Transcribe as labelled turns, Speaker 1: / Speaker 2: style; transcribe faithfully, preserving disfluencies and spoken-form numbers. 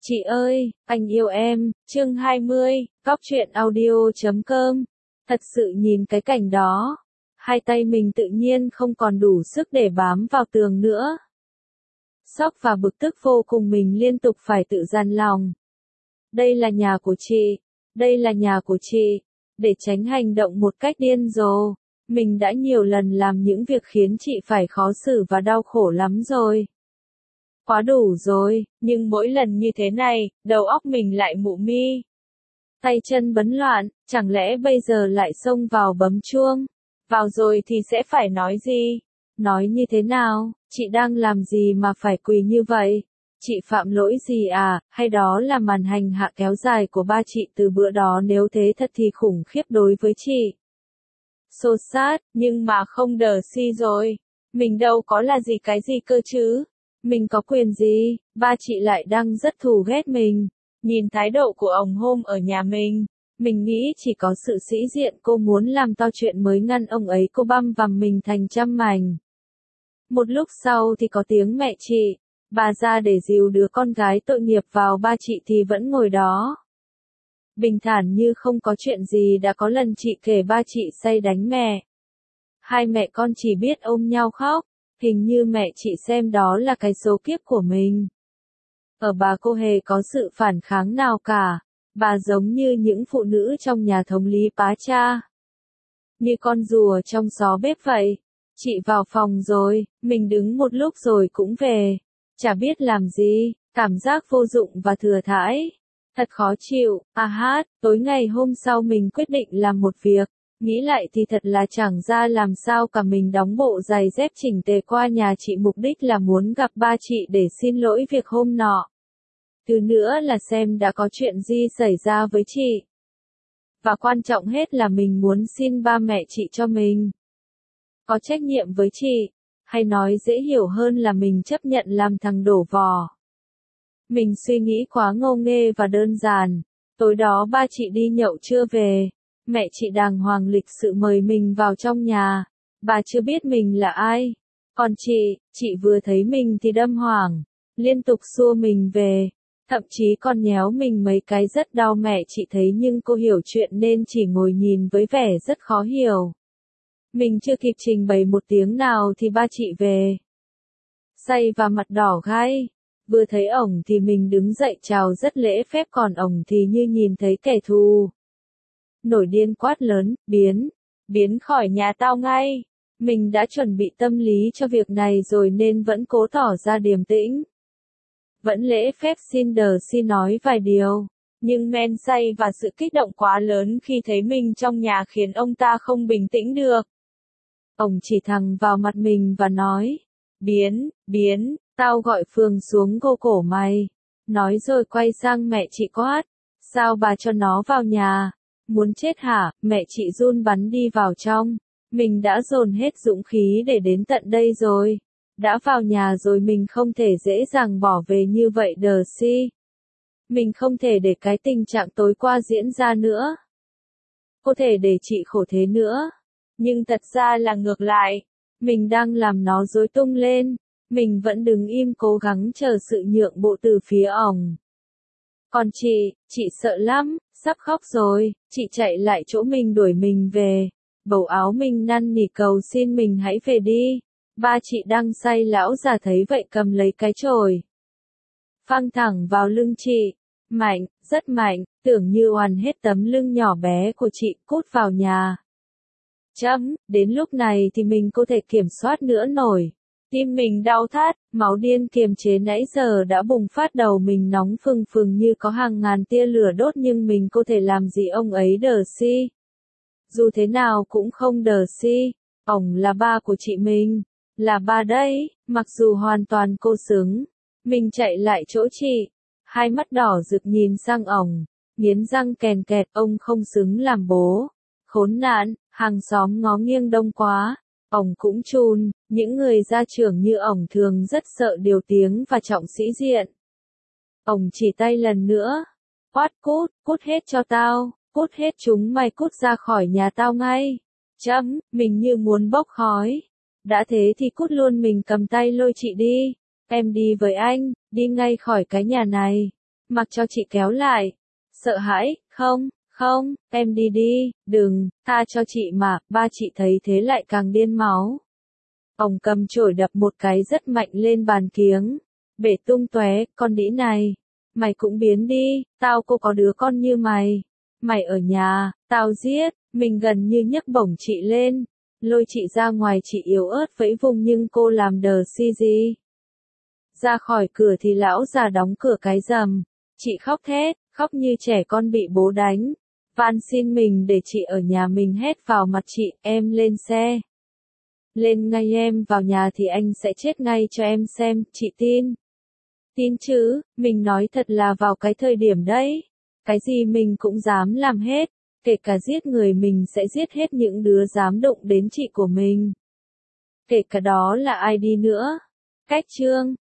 Speaker 1: Chị ơi, anh yêu em, chương hai mươi, cóc truyện audio chấm com. Thật sự nhìn cái cảnh đó, hai tay mình tự nhiên không còn đủ sức để bám vào tường nữa. Sốc và bực tức vô cùng, mình liên tục phải tự dằn lòng. Đây là nhà của chị, đây là nhà của chị. Để tránh hành động một cách điên rồ, mình đã nhiều lần làm những việc khiến chị phải khó xử và đau khổ lắm rồi. Quá đủ rồi, nhưng mỗi lần như thế này, đầu óc mình lại mụ mi. Tay chân bấn loạn, chẳng lẽ bây giờ lại xông vào bấm chuông? Vào rồi thì sẽ phải nói gì? Nói như thế nào? Chị đang làm gì mà phải quỳ như vậy? Chị phạm lỗi gì à? Hay đó là màn hành hạ kéo dài của ba chị từ bữa đó, nếu thế thật thì khủng khiếp đối với chị. Xô xát, nhưng mà không đờ si rồi. Mình đâu có là gì cái gì cơ chứ? Mình có quyền gì? Ba chị lại đang rất thù ghét mình. Nhìn thái độ của ông hôm ở nhà mình, mình nghĩ chỉ có sự sĩ diện, cô muốn làm to chuyện mới ngăn ông ấy. Cô băm vằm mình thành trăm mảnh. Một lúc sau thì có tiếng mẹ chị, bà ra để dìu đứa con gái tội nghiệp vào. Ba chị thì vẫn ngồi đó, bình thản như không có chuyện gì. Đã có lần chị kể ba chị say đánh mẹ. Hai mẹ con chỉ biết ôm nhau khóc. Hình như mẹ chị xem đó là cái số kiếp của mình. Ở bà cô hề có sự phản kháng nào cả. Bà giống như những phụ nữ trong nhà thống lý Pá Cha, như con rùa trong xó bếp vậy. Chị vào phòng rồi, mình đứng một lúc rồi cũng về. Chả biết làm gì, cảm giác vô dụng và thừa thãi. Thật khó chịu. À hát, tối ngày hôm sau mình quyết định làm một việc. Nghĩ lại thì thật là chẳng ra làm sao cả. Mình đóng bộ giày dép chỉnh tề qua nhà chị, mục đích là muốn gặp ba chị để xin lỗi việc hôm nọ. Thứ nữa là xem đã có chuyện gì xảy ra với chị. Và quan trọng hết là mình muốn xin ba mẹ chị cho mình có trách nhiệm với chị. Hay nói dễ hiểu hơn là mình chấp nhận làm thằng đổ vò. Mình suy nghĩ quá ngô nghê và đơn giản. Tối đó ba chị đi nhậu chưa về. Mẹ chị đàng hoàng lịch sự mời mình vào trong nhà. Bà chưa biết mình là ai. Còn chị, chị vừa thấy mình thì đâm hoảng, liên tục xua mình về. Thậm chí còn nhéo mình mấy cái rất đau. Mẹ chị thấy nhưng cô hiểu chuyện nên chỉ ngồi nhìn với vẻ rất khó hiểu. Mình chưa kịp trình bày một tiếng nào thì ba chị về, say và mặt đỏ gai. Vừa thấy ổng thì mình đứng dậy chào rất lễ phép, còn ổng thì như nhìn thấy kẻ thù. Nổi điên quát lớn, biến, biến khỏi nhà tao ngay. Mình đã chuẩn bị tâm lý cho việc này rồi nên vẫn cố tỏ ra điềm tĩnh. Vẫn lễ phép xin đờ xin nói vài điều. Nhưng men say và sự kích động quá lớn khi thấy mình trong nhà khiến ông ta không bình tĩnh được. Ông chỉ thẳng vào mặt mình và nói, biến, biến, tao gọi Phương xuống gô cổ mày. Nói rồi quay sang mẹ chị quát, sao bà cho nó vào nhà? Muốn chết hả? Mẹ chị run bắn đi vào trong. Mình đã dồn hết dũng khí để đến tận đây rồi. Đã vào nhà rồi mình không thể dễ dàng bỏ về như vậy đờ si. Mình không thể để cái tình trạng tối qua diễn ra nữa. Có thể để chị khổ thế nữa. Nhưng thật ra là ngược lại. Mình đang làm nó rối tung lên. Mình vẫn đứng im cố gắng chờ sự nhượng bộ từ phía ổng. Còn chị, chị sợ lắm, sắp khóc rồi. Chị chạy lại chỗ mình đuổi mình về. Bầu áo mình năn nỉ cầu xin mình hãy về đi. Ba chị đang say. Lão già thấy vậy cầm lấy cái chổi, phang thẳng vào lưng chị. Mạnh, rất mạnh, tưởng như oằn hết tấm lưng nhỏ bé của chị. Cút vào nhà. Chấm, đến lúc này thì mình có thể kiểm soát nữa nổi. Tim mình đau thắt, máu điên kiềm chế nãy giờ đã bùng phát. Đầu mình nóng phừng phừng như có hàng ngàn tia lửa đốt, nhưng mình có thể làm gì ông ấy đờ si. Dù thế nào cũng không đờ si. Ổng là ba của chị mình. Là ba đấy, mặc dù hoàn toàn cô xứng. Mình chạy lại chỗ chị, hai mắt đỏ rực nhìn sang ổng, nghiến răng kèn kẹt, ông không xứng làm bố. Khốn nạn, hàng xóm ngó nghiêng đông quá. Ổng cũng chun, những người gia trưởng như ổng thường rất sợ điều tiếng và trọng sĩ diện. Ổng chỉ tay lần nữa, quát cút, cút hết cho tao, cút hết chúng mày, cút ra khỏi nhà tao ngay. Chấm, mình như muốn bốc khói. Đã thế thì cút luôn. Mình cầm tay lôi chị đi. Em đi với anh, đi ngay khỏi cái nhà này. mặc cho chị kéo lại. Sợ hãi, không, không, em đi đi, đừng, tha cho chị mà, ba chị thấy thế lại càng điên máu. Ông cầm chổi đập một cái rất mạnh lên bàn kiếng, bể tung tóe, con đĩ này. Mày cũng biến đi, tao cô có đứa con như mày. Mày ở nhà, tao giết, mình gần như nhấc bổng chị lên. Lôi chị ra ngoài, chị yếu ớt vẫy vùng nhưng cô làm đờ si gì. Ra khỏi cửa thì lão già đóng cửa cái rầm. Chị khóc thét, khóc như trẻ con bị bố đánh. Van xin mình để chị ở nhà, mình hét vào mặt chị, em lên xe. Lên ngay, em vào nhà thì anh sẽ chết ngay cho em xem, chị tin. Tin chứ, mình nói thật là vào cái thời điểm đấy. Cái gì mình cũng dám làm hết, kể cả giết người mình sẽ giết hết những đứa dám động đến chị của mình. Kể cả đó là ai đi nữa. Cách chương